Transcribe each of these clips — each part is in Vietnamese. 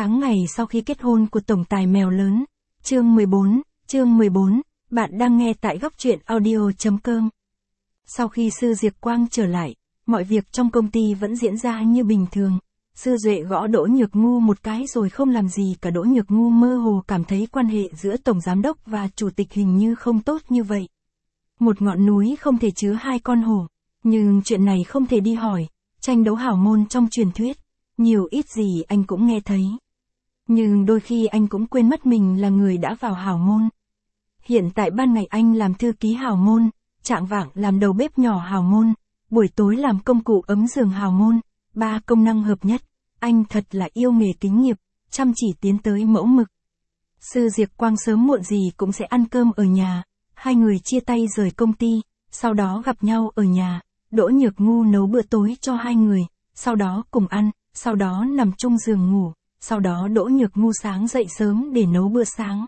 Tháng ngày sau khi kết hôn của tổng tài mèo lớn. Chương 14, bạn đang nghe tại góc truyện audio.com. Sau khi Sư Diệp Quang trở lại, mọi việc trong công ty vẫn diễn ra như bình thường. Sư Duệ gõ Đỗ Nhược Ngu một cái rồi không làm gì cả. Đỗ Nhược Ngu mơ hồ cảm thấy quan hệ giữa tổng giám đốc và chủ tịch hình như không tốt như vậy. Một ngọn núi không thể chứa hai con hổ, nhưng chuyện này không thể đi hỏi, tranh đấu hảo môn trong truyền thuyết, nhiều ít gì anh cũng nghe thấy. Nhưng đôi khi anh cũng quên mất mình là người đã vào hảo môn. Hiện tại ban ngày anh làm thư ký hảo môn, trạng vạng làm đầu bếp nhỏ hảo môn, buổi tối làm công cụ ấm giường hảo môn, ba công năng hợp nhất. Anh thật là yêu nghề kính nghiệp, chăm chỉ tiến tới mẫu mực. Sư Diệp Quang sớm muộn gì cũng sẽ ăn cơm ở nhà. Hai người chia tay rời công ty, sau đó gặp nhau ở nhà. Đỗ Nhược Ngu nấu bữa tối cho hai người, sau đó cùng ăn, sau đó nằm chung giường ngủ. Sau đó Đỗ Nhược Ngu sáng dậy sớm để nấu bữa sáng.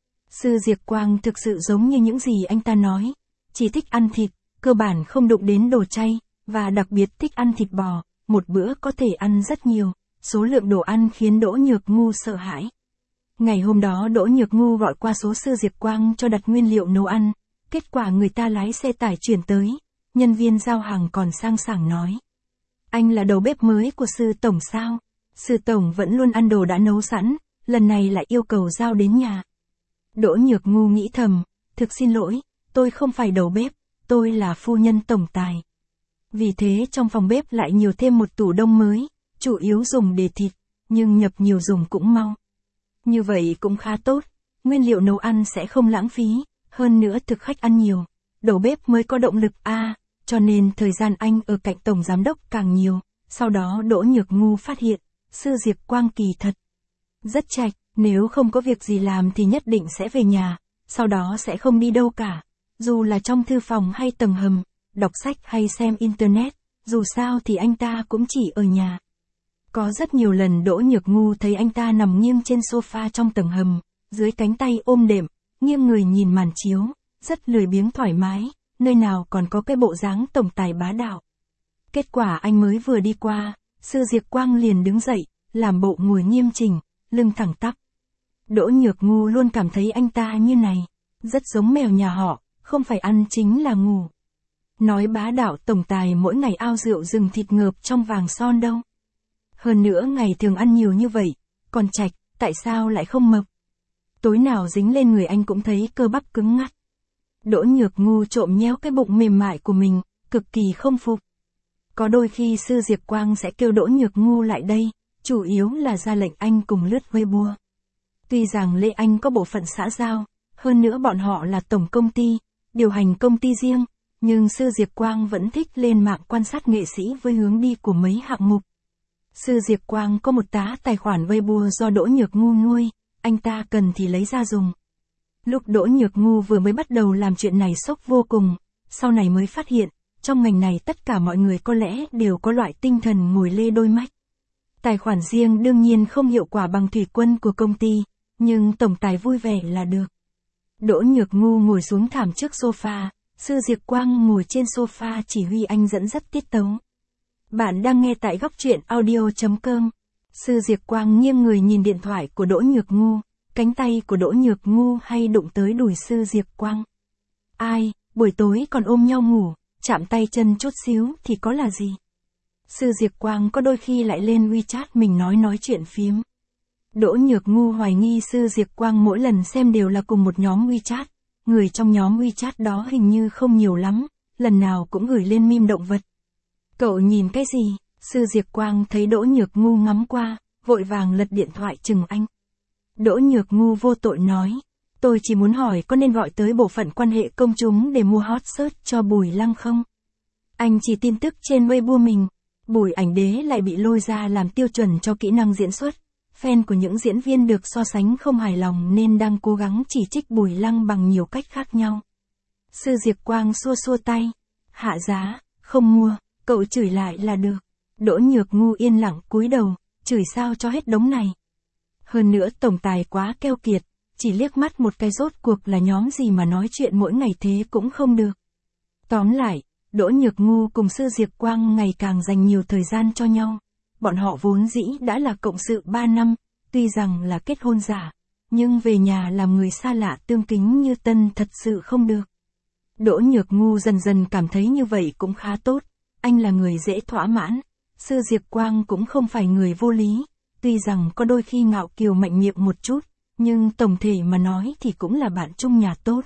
Sư Diệp Quang thực sự giống như những gì anh ta nói, chỉ thích ăn thịt, cơ bản không đụng đến đồ chay, và đặc biệt thích ăn thịt bò, một bữa có thể ăn rất nhiều, số lượng đồ ăn khiến Đỗ Nhược Ngu sợ hãi. Ngày hôm đó Đỗ Nhược Ngu gọi qua số Sư Diệp Quang cho đặt nguyên liệu nấu ăn, kết quả người ta lái xe tải chuyển tới, nhân viên giao hàng còn sang sảng nói. Anh là đầu bếp mới của Sư Tổng sao? Sư Tổng vẫn luôn ăn đồ đã nấu sẵn, lần này lại yêu cầu giao đến nhà. Đỗ Nhược Ngu nghĩ thầm, thực xin lỗi, tôi không phải đầu bếp, tôi là phu nhân tổng tài. Vì thế trong phòng bếp lại nhiều thêm một tủ đông mới, chủ yếu dùng để thịt, nhưng nhập nhiều dùng cũng mau. Như vậy cũng khá tốt, nguyên liệu nấu ăn sẽ không lãng phí, hơn nữa thực khách ăn nhiều, đầu bếp mới có động lực cho nên thời gian anh ở cạnh tổng giám đốc càng nhiều. Sau đó Đỗ Nhược Ngu phát hiện, Sư Diệp Quang kỳ thật rất chạch, nếu không có việc gì làm thì nhất định sẽ về nhà, sau đó sẽ không đi đâu cả, dù là trong thư phòng hay tầng hầm, đọc sách hay xem internet, dù sao thì anh ta cũng chỉ ở nhà. Có rất nhiều lần Đỗ Nhược Ngu thấy anh ta nằm nghiêng trên sofa trong tầng hầm, dưới cánh tay ôm đệm, nghiêng người nhìn màn chiếu, rất lười biếng thoải mái, nơi nào còn có cái bộ dáng tổng tài bá đạo. Kết quả anh mới vừa đi qua, Sư Diệp Quang liền đứng dậy, làm bộ ngồi nghiêm chỉnh, lưng thẳng tắp. Đỗ Nhược Ngu luôn cảm thấy anh ta như này, rất giống mèo nhà họ, không phải ăn chính là ngủ. Nói bá đạo tổng tài mỗi ngày ao rượu rừng thịt ngợp trong vàng son đâu. Hơn nữa ngày thường ăn nhiều như vậy, còn chạch, tại sao lại không mập? Tối nào dính lên người anh cũng thấy cơ bắp cứng ngắc. Đỗ Nhược Ngu trộm nhéo cái bụng mềm mại của mình, cực kỳ không phục. Có đôi khi Sư Diệp Quang sẽ kêu Đỗ Nhược Ngu lại đây, chủ yếu là ra lệnh anh cùng lướt Weibo. Tuy rằng Lê Anh có bộ phận xã giao, hơn nữa bọn họ là tổng công ty, điều hành công ty riêng, nhưng Sư Diệp Quang vẫn thích lên mạng quan sát nghệ sĩ với hướng đi của mấy hạng mục. Sư Diệp Quang có một tá tài khoản Weibo do Đỗ Nhược Ngu nuôi, anh ta cần thì lấy ra dùng. Lúc Đỗ Nhược Ngu vừa mới bắt đầu làm chuyện này sốc vô cùng, sau này mới phát hiện, trong ngành này tất cả mọi người có lẽ đều có loại tinh thần ngồi lê đôi mách. Tài khoản riêng đương nhiên không hiệu quả bằng thủy quân của công ty, nhưng tổng tài vui vẻ là được. Đỗ Nhược Ngu ngồi xuống thảm trước sofa, Sư Diệp Quang ngồi trên sofa chỉ huy anh dẫn dắt tiết tấu. Bạn đang nghe tại góc truyện audio.com. Sư Diệp Quang nghiêng người nhìn điện thoại của Đỗ Nhược Ngu, cánh tay của Đỗ Nhược Ngu hay đụng tới đùi Sư Diệp Quang. Ai, buổi tối còn ôm nhau ngủ, chạm tay chân chút xíu thì có là gì? Sư Diệp Quang có đôi khi lại lên WeChat mình nói chuyện phiếm. Đỗ Nhược Ngu hoài nghi Sư Diệp Quang mỗi lần xem đều là cùng một nhóm WeChat, người trong nhóm WeChat đó hình như không nhiều lắm, lần nào cũng gửi lên meme động vật. Cậu nhìn cái gì? Sư Diệp Quang thấy Đỗ Nhược Ngu ngắm qua, vội vàng lật điện thoại chừng anh. Đỗ Nhược Ngu vô tội nói, tôi chỉ muốn hỏi có nên gọi tới bộ phận quan hệ công chúng để mua hot search cho Bùi Lăng không? Anh chỉ tin tức trên Weibo mình. Bùi Ảnh Đế lại bị lôi ra làm tiêu chuẩn cho kỹ năng diễn xuất. Fan của những diễn viên được so sánh không hài lòng nên đang cố gắng chỉ trích Bùi Lăng bằng nhiều cách khác nhau. Sư Diệp Quang xua xua tay. Hạ giá, không mua, cậu chửi lại là được. Đỗ Nhược Ngu yên lặng cúi đầu, chửi sao cho hết đống này. Hơn nữa tổng tài quá keo kiệt, chỉ liếc mắt một cái rốt cuộc là nhóm gì mà nói chuyện mỗi ngày thế cũng không được. Tóm lại, Đỗ Nhược Ngu cùng Sư Diệp Quang ngày càng dành nhiều thời gian cho nhau. Bọn họ vốn dĩ đã là cộng sự 3 năm, tuy rằng là kết hôn giả, nhưng về nhà làm người xa lạ tương kính như tân thật sự không được. Đỗ Nhược Ngu dần dần cảm thấy như vậy cũng khá tốt, anh là người dễ thỏa mãn, Sư Diệp Quang cũng không phải người vô lý, tuy rằng có đôi khi ngạo kiều mạnh miệng một chút, nhưng tổng thể mà nói thì cũng là bạn chung nhà tốt.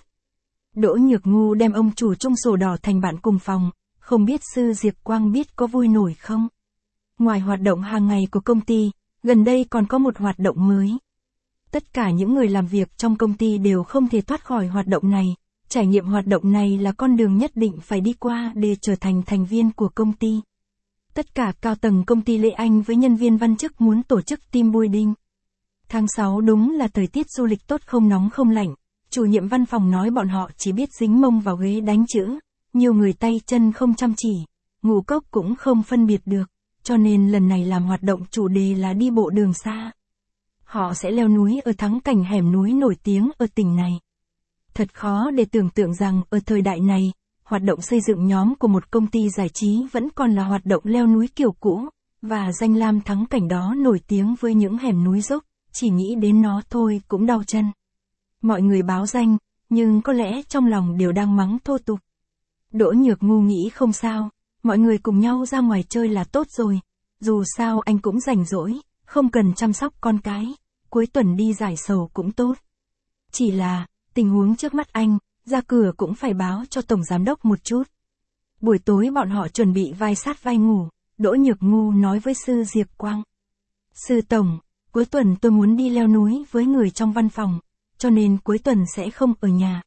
Đỗ Nhược Ngu đem ông chủ chung sổ đỏ thành bạn cùng phòng, không biết Sư Diệp Quang biết có vui nổi không? Ngoài hoạt động hàng ngày của công ty, gần đây còn có một hoạt động mới. Tất cả những người làm việc trong công ty đều không thể thoát khỏi hoạt động này, trải nghiệm hoạt động này là con đường nhất định phải đi qua để trở thành thành viên của công ty. Tất cả cao tầng công ty Lê Anh với nhân viên văn chức muốn tổ chức team building. Tháng 6 đúng là thời tiết du lịch tốt, không nóng không lạnh, chủ nhiệm văn phòng nói bọn họ chỉ biết dính mông vào ghế đánh chữ, nhiều người tay chân không chăm chỉ, ngũ cốc cũng không phân biệt được, cho nên lần này làm hoạt động chủ đề là đi bộ đường xa. Họ sẽ leo núi ở thắng cảnh hẻm núi nổi tiếng ở tỉnh này. Thật khó để tưởng tượng rằng ở thời đại này, hoạt động xây dựng nhóm của một công ty giải trí vẫn còn là hoạt động leo núi kiểu cũ, và danh lam thắng cảnh đó nổi tiếng với những hẻm núi dốc, chỉ nghĩ đến nó thôi cũng đau chân. Mọi người báo danh, nhưng có lẽ trong lòng đều đang mắng thô tục. Đỗ Nhược Ngu nghĩ không sao, mọi người cùng nhau ra ngoài chơi là tốt rồi, dù sao anh cũng rảnh rỗi, không cần chăm sóc con cái, cuối tuần đi giải sầu cũng tốt. Chỉ là, tình huống trước mắt anh, ra cửa cũng phải báo cho tổng giám đốc một chút. Buổi tối bọn họ chuẩn bị vai sát vai ngủ, Đỗ Nhược Ngu nói với Sư Diệp Quang. Sư tổng, cuối tuần tôi muốn đi leo núi với người trong văn phòng, cho nên cuối tuần sẽ không ở nhà.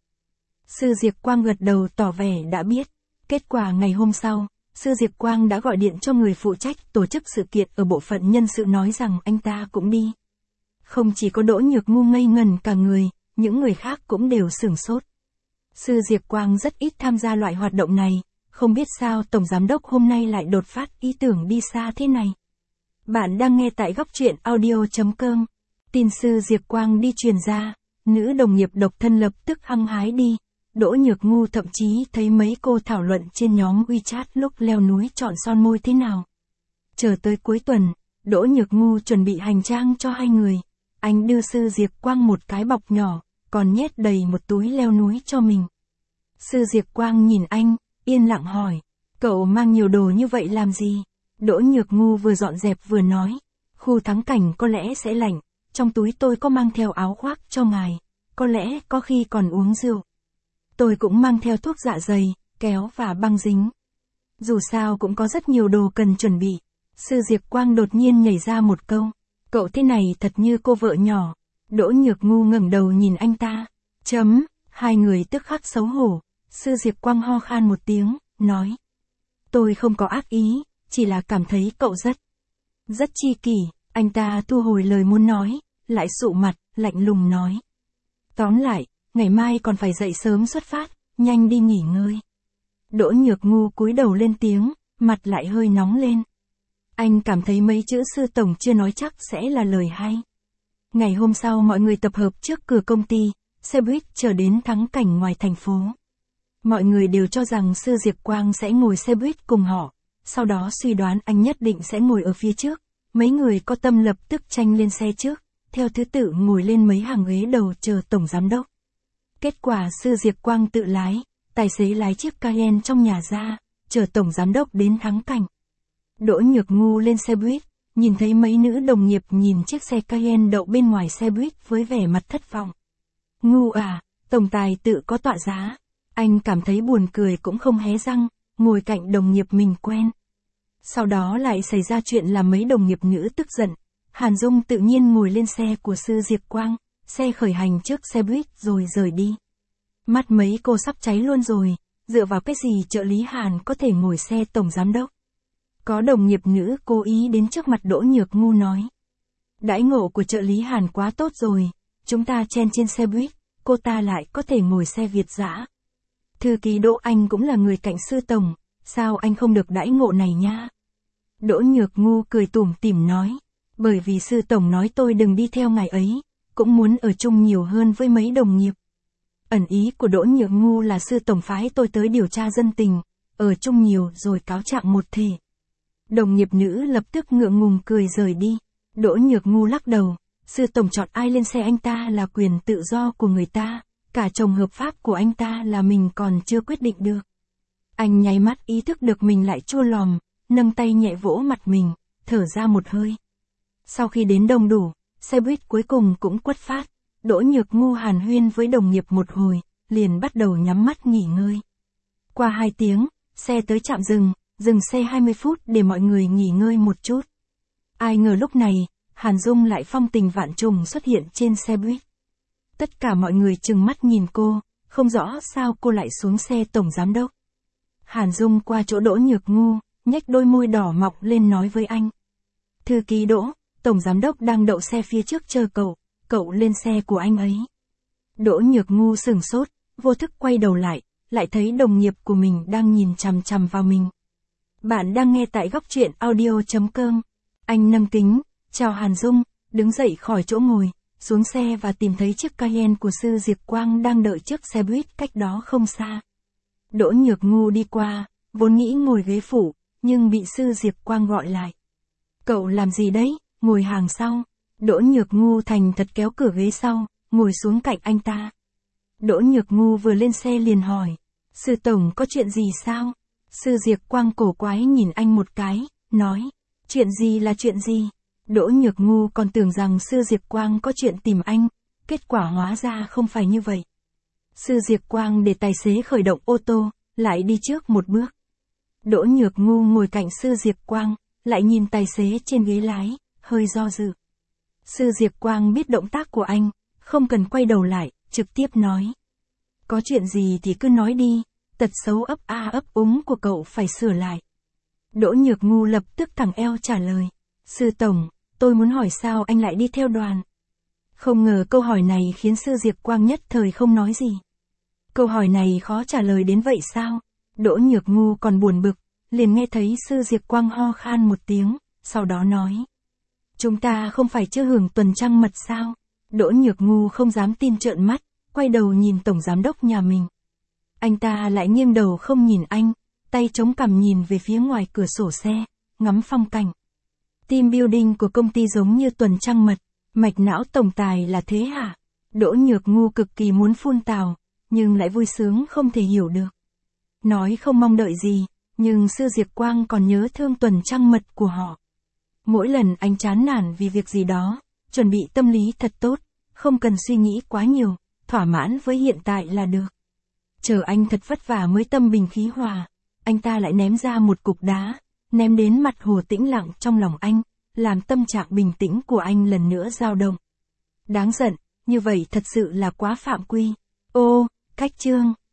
Sư Diệp Quang gật đầu tỏ vẻ đã biết. Kết quả ngày hôm sau, Sư Diệp Quang đã gọi điện cho người phụ trách tổ chức sự kiện ở bộ phận nhân sự nói rằng anh ta cũng đi. Không chỉ có Đỗ Nhược Ngu ngây ngần cả người, những người khác cũng đều sửng sốt. Sư Diệp Quang rất ít tham gia loại hoạt động này, không biết sao tổng giám đốc hôm nay lại đột phát ý tưởng đi xa thế này. Bạn đang nghe tại góc truyện audio.com. Tin Sư Diệp Quang đi truyền ra, nữ đồng nghiệp độc thân lập tức hăng hái đi. Đỗ Nhược Ngu thậm chí thấy mấy cô thảo luận trên nhóm WeChat lúc leo núi chọn son môi thế nào. Chờ tới cuối tuần, Đỗ Nhược Ngu chuẩn bị hành trang cho hai người. Anh đưa Sư Diệp Quang một cái bọc nhỏ, còn nhét đầy một túi leo núi cho mình. Sư Diệp Quang nhìn anh, yên lặng hỏi, cậu mang nhiều đồ như vậy làm gì? Đỗ Nhược Ngu vừa dọn dẹp vừa nói, khu thắng cảnh có lẽ sẽ lạnh, trong túi tôi có mang theo áo khoác cho ngài, có lẽ có khi còn uống rượu. Tôi cũng mang theo thuốc dạ dày, kéo và băng dính. Dù sao cũng có rất nhiều đồ cần chuẩn bị. Sư Diệp Quang đột nhiên nhảy ra một câu, cậu thế này thật như cô vợ nhỏ. Đỗ Nhược Ngu ngẩng đầu nhìn anh ta. Hai người tức khắc xấu hổ. Sư Diệp Quang ho khan một tiếng, nói. Tôi không có ác ý, chỉ là cảm thấy cậu rất chi kỷ. Anh ta thu hồi lời muốn nói, lại sụ mặt, lạnh lùng nói. Tóm lại, ngày mai còn phải dậy sớm xuất phát, nhanh đi nghỉ ngơi. Đỗ Nhược Ngu cúi đầu lên tiếng, mặt lại hơi nóng lên. Anh cảm thấy mấy chữ sư tổng chưa nói chắc sẽ là lời hay. Ngày hôm sau mọi người tập hợp trước cửa công ty, xe buýt chờ đến thắng cảnh ngoài thành phố. Mọi người đều cho rằng Sư Diệp Quang sẽ ngồi xe buýt cùng họ, sau đó suy đoán anh nhất định sẽ ngồi ở phía trước. Mấy người có tâm lập tức tranh lên xe trước, theo thứ tự ngồi lên mấy hàng ghế đầu chờ tổng giám đốc. Kết quả Sư Diệp Quang tự lái, tài xế lái chiếc Cayenne trong nhà ra, chờ tổng giám đốc đến thắng cảnh. Đỗ Nhược Ngu lên xe buýt, nhìn thấy mấy nữ đồng nghiệp nhìn chiếc xe Cayenne đậu bên ngoài xe buýt với vẻ mặt thất vọng. Ngu à, tổng tài tự có tọa giá. Anh cảm thấy buồn cười cũng không hé răng, ngồi cạnh đồng nghiệp mình quen. Sau đó lại xảy ra chuyện làm mấy đồng nghiệp nữ tức giận. Hàn Dung tự nhiên ngồi lên xe của Sư Diệp Quang, xe khởi hành trước xe buýt rồi rời đi. Mắt mấy cô sắp cháy luôn rồi, dựa vào cái gì trợ lý Hàn có thể ngồi xe tổng giám đốc. Có đồng nghiệp nữ cố ý đến trước mặt Đỗ Nhược Ngu nói. Đãi ngộ của trợ lý Hàn quá tốt rồi, chúng ta chen trên xe buýt, cô ta lại có thể ngồi xe Việt dã. Thư ký Đỗ Anh cũng là người cạnh sư tổng, sao anh không được đãi ngộ này nha? Đỗ Nhược Ngu cười tủm tỉm nói, bởi vì sư tổng nói tôi đừng đi theo ngài ấy, cũng muốn ở chung nhiều hơn với mấy đồng nghiệp. Ẩn ý của Đỗ Nhược Ngu là sư tổng phái tôi tới điều tra dân tình, ở chung nhiều rồi cáo trạng một thể. Đồng nghiệp nữ lập tức ngượng ngùng cười rời đi. Đỗ Nhược Ngu lắc đầu, Sư tổng chọn ai lên xe anh ta là quyền tự do của người ta, cả chồng hợp pháp của anh ta là mình còn chưa quyết định được. Anh nháy mắt ý thức được mình lại chua lòm, nâng tay nhẹ vỗ mặt mình, thở ra một hơi. Sau khi đến đông đủ, xe buýt cuối cùng cũng quất phát, Đỗ Nhược Ngu hàn huyên với đồng nghiệp một hồi, liền bắt đầu nhắm mắt nghỉ ngơi. Qua 2 tiếng, xe tới trạm dừng xe 20 phút để mọi người nghỉ ngơi một chút. Ai ngờ lúc này, Hàn Dung lại phong tình vạn trùng xuất hiện trên xe buýt. Tất cả mọi người trừng mắt nhìn cô, không rõ sao cô lại xuống xe tổng giám đốc. Hàn Dung qua chỗ Đỗ Nhược Ngu, nhếch đôi môi đỏ mọng lên nói với anh. Thư ký Đỗ, tổng giám đốc đang đậu xe phía trước chờ cậu lên xe của anh ấy. Đỗ Nhược Ngu sửng sốt, vô thức quay đầu lại thấy đồng nghiệp của mình đang nhìn chằm chằm vào mình. Bạn đang nghe tại góc truyện audio.com. Anh nâng kính, chào Hàn Dung, đứng dậy khỏi chỗ ngồi, xuống xe và tìm thấy chiếc Cayenne của Sư Diệp Quang đang đợi trước xe buýt cách đó không xa. Đỗ Nhược Ngu đi qua, vốn nghĩ ngồi ghế phụ, nhưng bị Sư Diệp Quang gọi lại. Cậu làm gì đấy, ngồi hàng sau. Đỗ Nhược Ngu thành thật kéo cửa ghế sau, ngồi xuống cạnh anh ta. Đỗ Nhược Ngu vừa lên xe liền hỏi, Sư tổng có chuyện gì sao? Sư Diệp Quang cổ quái nhìn anh một cái, nói, chuyện gì là chuyện gì? Đỗ Nhược Ngu còn tưởng rằng Sư Diệp Quang có chuyện tìm anh, kết quả hóa ra không phải như vậy. Sư Diệp Quang để tài xế khởi động ô tô, lại đi trước một bước. Đỗ Nhược Ngu ngồi cạnh Sư Diệp Quang, lại nhìn tài xế trên ghế lái, hơi do dự. Sư Diệp Quang biết động tác của anh, không cần quay đầu lại, trực tiếp nói. Có chuyện gì thì cứ nói đi, tật xấu ấp a ấp úng của cậu phải sửa lại. Đỗ Nhược Ngu lập tức thẳng eo trả lời. Sư tổng, tôi muốn hỏi sao anh lại đi theo đoàn? Không ngờ câu hỏi này khiến Sư Diệp Quang nhất thời không nói gì. Câu hỏi này khó trả lời đến vậy sao? Đỗ Nhược Ngu còn buồn bực, liền nghe thấy Sư Diệp Quang ho khan một tiếng, sau đó nói. Chúng ta không phải chưa hưởng tuần trăng mật sao? Đỗ Nhược Ngu không dám tin trợn mắt, quay đầu nhìn tổng giám đốc nhà mình. Anh ta lại nghiêng đầu không nhìn anh, tay chống cằm nhìn về phía ngoài cửa sổ xe, ngắm phong cảnh. Team building của công ty giống như tuần trăng mật, mạch não tổng tài là thế hả? Đỗ Nhược Ngu cực kỳ muốn phun tào, nhưng lại vui sướng không thể hiểu được. Nói không mong đợi gì, nhưng Sư Diệp Quang còn nhớ thương tuần trăng mật của họ. Mỗi lần anh chán nản vì việc gì đó, chuẩn bị tâm lý thật tốt, không cần suy nghĩ quá nhiều, thỏa mãn với hiện tại là được. Chờ anh thật vất vả mới tâm bình khí hòa, anh ta lại ném ra một cục đá, ném đến mặt hồ tĩnh lặng trong lòng anh, làm tâm trạng bình tĩnh của anh lần nữa dao động. Đáng giận, như vậy thật sự là quá phạm quy. Ô, cách chương.